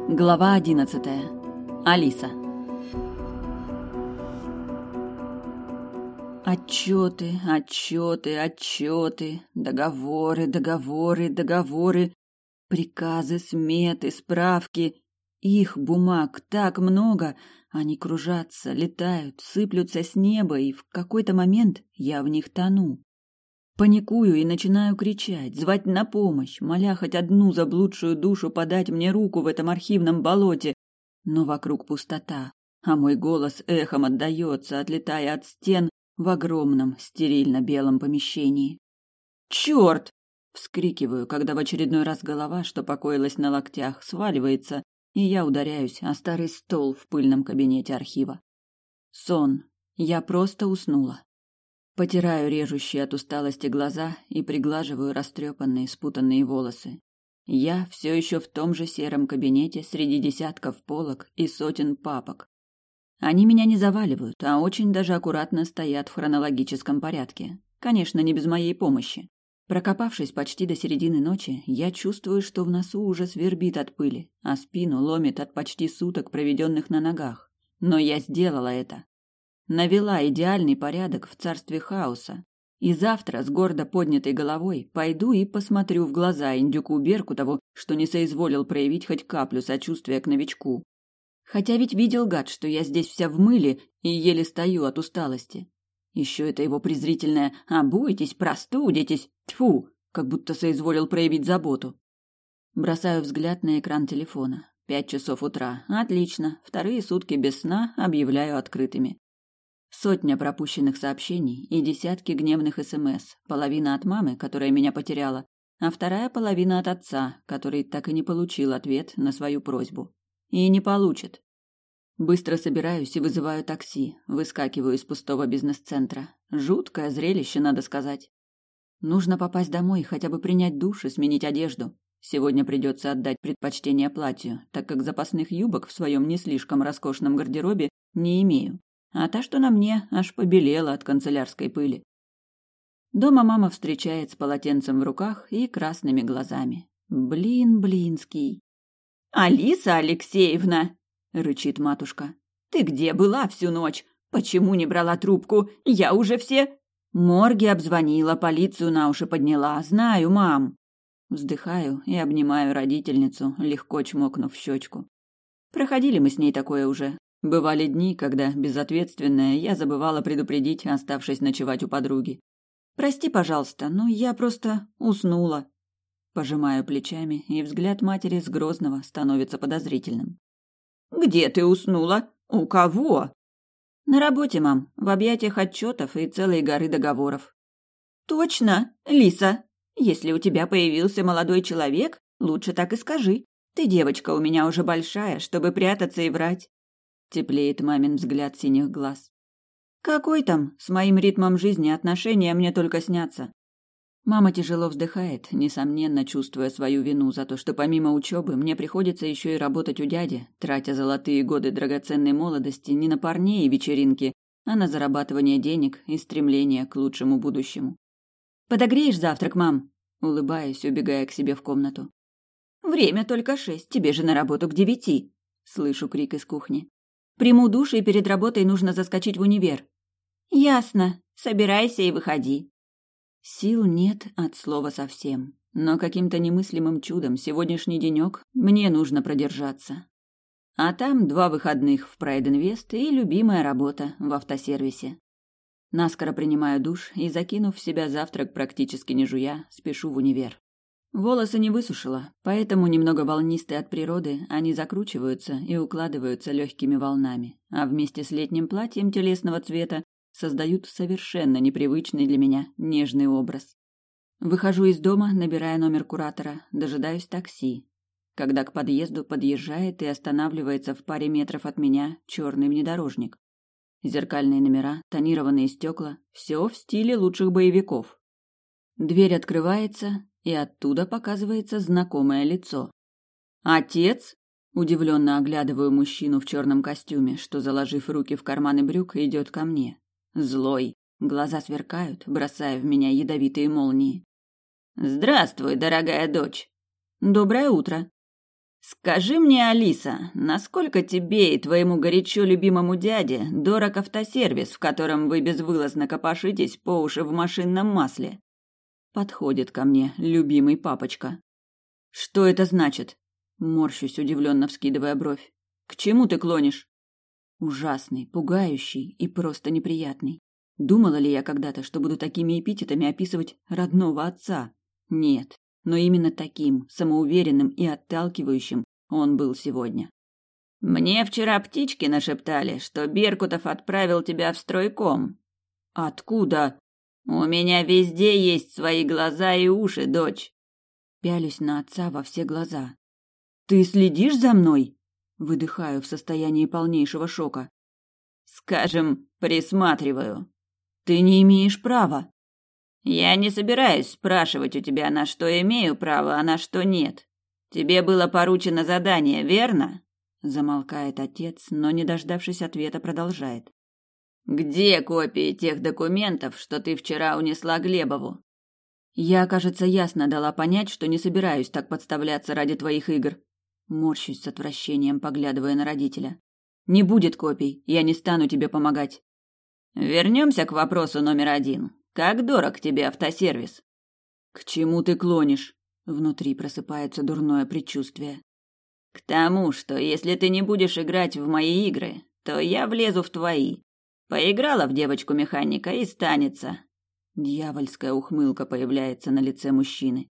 Глава 11. Алиса. Отчеты, договоры, приказы, сметы, справки. Их бумаг так много, они кружатся, летают, сыплются с неба, и в какой-то момент я в них тону. Паникую и начинаю кричать, звать на помощь, моля хоть одну заблудшую душу подать мне руку в этом архивном болоте. Но вокруг пустота, а мой голос эхом отдаётся, отлетая от стен в огромном стерильно-белом помещении. «Чёрт!» — вскрикиваю, когда в очередной раз голова, что покоилась на локтях, сваливается, и я ударяюсь о старый стол в пыльном кабинете архива. Сон. Я просто уснула. Потираю режущие от усталости глаза и приглаживаю растрепанные, спутанные волосы. Я все еще в том же сером кабинете среди десятков полок и сотен папок. Они меня не заваливают, а очень даже аккуратно стоят в хронологическом порядке. Конечно, не без моей помощи. Прокопавшись почти до середины ночи, я чувствую, что в носу уже свербит от пыли, а спину ломит от почти суток, проведенных на ногах. Но я сделала это. Навела идеальный порядок в царстве хаоса. И завтра с гордо поднятой головой пойду и посмотрю в глаза индюку Беркутову, что не соизволил проявить хоть каплю сочувствия к новичку. Хотя ведь видел гад, что я здесь вся в мыле и еле стою от усталости. Еще это его презрительное «обуйтесь, простудитесь», тьфу, как будто соизволил проявить заботу. Бросаю взгляд на экран телефона. 5 часов утра. Отлично. Вторые сутки без сна объявляю открытыми. Сотня пропущенных сообщений и десятки гневных СМС. Половина от мамы, которая меня потеряла, а вторая половина от отца, который так и не получил ответ на свою просьбу. И не получит. Быстро собираюсь и вызываю такси. Выскакиваю из пустого бизнес-центра. Жуткое зрелище, надо сказать. Нужно попасть домой, хотя бы принять душ и сменить одежду. Сегодня придется отдать предпочтение платью, так как запасных юбок в своем не слишком роскошном гардеробе не имею. А та, что на мне, аж побелела от канцелярской пыли. Дома мама встречает с полотенцем в руках и красными глазами. Блинский. «Алиса Алексеевна!» — рычит матушка. «Ты где была всю ночь? Почему не брала трубку? Я уже все...» «Морги обзвонила, полицию на уши подняла. Знаю, мам!» Вздыхаю и обнимаю родительницу, легко чмокнув в щечку. Проходили мы с ней такое уже. Бывали дни, когда, безответственная, я забывала предупредить, оставшись ночевать у подруги. «Прости, пожалуйста, но я просто уснула». Пожимаю плечами, и взгляд матери с Грозного становится подозрительным. «Где ты уснула? У кого?» «На работе, мам, в объятиях отчетов и целой горы договоров». «Точно, Лиса. Если у тебя появился молодой человек, лучше так и скажи. Ты девочка у меня уже большая, чтобы прятаться и врать». Теплеет мамин взгляд синих глаз. «Какой там? С моим ритмом жизни отношения мне только снятся». Мама тяжело вздыхает, несомненно чувствуя свою вину за то, что помимо учебы мне приходится еще и работать у дяди, тратя золотые годы драгоценной молодости не на парней и вечеринки, а на зарабатывание денег и стремление к лучшему будущему. «Подогреешь завтрак, мам?» Улыбаюсь, убегая к себе в комнату. «Время только 6, тебе же на работу к 9. Слышу крик из кухни. «Приму душ, и перед работой нужно заскочить в универ». «Ясно. Собирайся и выходи». Сил нет от слова совсем, но каким-то немыслимым чудом сегодняшний денек мне нужно продержаться. А там 2 выходных в Прайд-Инвест и любимая работа в автосервисе. Наскоро принимаю душ и, закинув в себя завтрак практически не жуя, спешу в универ. Волосы не высушила, поэтому немного волнистые от природы, они закручиваются и укладываются легкими волнами, а вместе с летним платьем телесного цвета создают совершенно непривычный для меня нежный образ. Выхожу из дома, набирая номер куратора, дожидаюсь такси. Когда к подъезду подъезжает и останавливается в паре метров от меня черный внедорожник. Зеркальные номера, тонированные стекла, все в стиле лучших боевиков. Дверь открывается, и оттуда показывается знакомое лицо. «Отец?» – удивленно оглядываю мужчину в черном костюме, что, заложив руки в карманы брюк, идет ко мне. Злой, глаза сверкают, бросая в меня ядовитые молнии. «Здравствуй, дорогая дочь!» «Доброе утро!» Скажи мне, Алиса, насколько тебе и твоему горячо любимому дяде дорог автосервис, в котором вы безвылазно копошитесь по уши в машинном масле? Подходит ко мне любимый папочка. Что это значит? Морщусь, удивленно вскидывая бровь. К чему ты клонишь? Ужасный, пугающий и просто неприятный. Думала ли я когда-то, что буду такими эпитетами описывать родного отца? Нет, но именно таким, самоуверенным и отталкивающим он был сегодня. Мне вчера птички нашептали, что Беркутов отправил тебя в стройком. Откуда? У меня везде есть свои глаза и уши, дочь. Пялюсь на отца во все глаза. Ты следишь за мной? Выдыхаю в состоянии полнейшего шока. Скажем, присматриваю. Ты не имеешь права. Я не собираюсь спрашивать у тебя, на что имею право, а на что нет. Тебе было поручено задание, верно? Замолкает отец, но, не дождавшись ответа, продолжает. Где копии тех документов, что ты вчера унесла Глебову? Я, кажется, ясно дала понять, что не собираюсь так подставляться ради твоих игр. Морщусь с отвращением, поглядывая на родителя. Не будет копий, я не стану тебе помогать. Вернемся к вопросу номер 1. Как дорог тебе автосервис? К чему ты клонишь? Внутри просыпается дурное предчувствие. К тому, что если ты не будешь играть в мои игры, то я влезу в твои. Поиграла в девочку-механика и станется. Дьявольская ухмылка появляется на лице мужчины.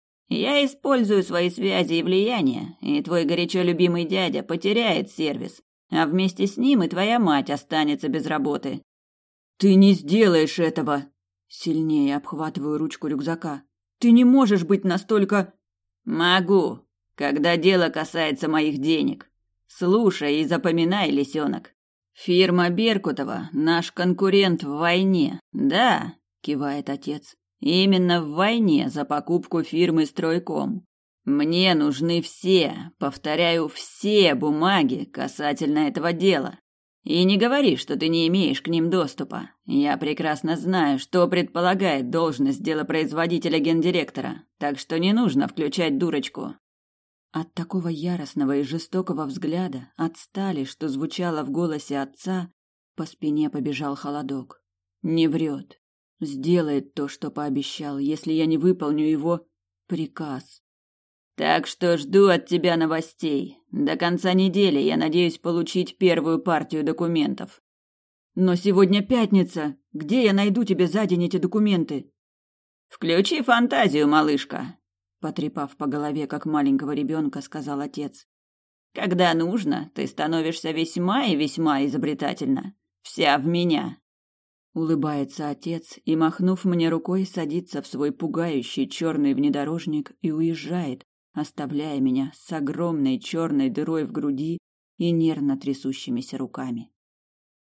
Я использую свои связи и влияние, и твой горячо любимый дядя потеряет сервис, а вместе с ним и твоя мать останется без работы. Ты не сделаешь этого. Сильнее обхватываю ручку рюкзака. Ты не можешь быть настолько... Могу, когда дело касается моих денег. Слушай и запоминай, лисенок. Фирма Беркутова – наш конкурент в войне. Да, кивает отец. Именно в войне за покупку фирмы Стройком. Мне нужны все, повторяю, все бумаги касательно этого дела. И не говори, что ты не имеешь к ним доступа. Я прекрасно знаю, что предполагает должность делопроизводителя гендиректора, так что не нужно включать дурочку. От такого яростного и жестокого взгляда, от стали, что звучало в голосе отца, по спине побежал холодок. Не врет. Сделает то, что пообещал, если я не выполню его приказ. Так что жду от тебя новостей. До конца недели я надеюсь получить первую партию документов. Но сегодня пятница. Где я найду тебе за день эти документы? Включи фантазию, малышка, потрепав по голове, как маленького ребенка, сказал отец. Когда нужно, ты становишься весьма и весьма изобретательна. Вся в меня. Улыбается отец и, махнув мне рукой, садится в свой пугающий черный внедорожник и уезжает, оставляя меня с огромной черной дырой в груди и нервно трясущимися руками.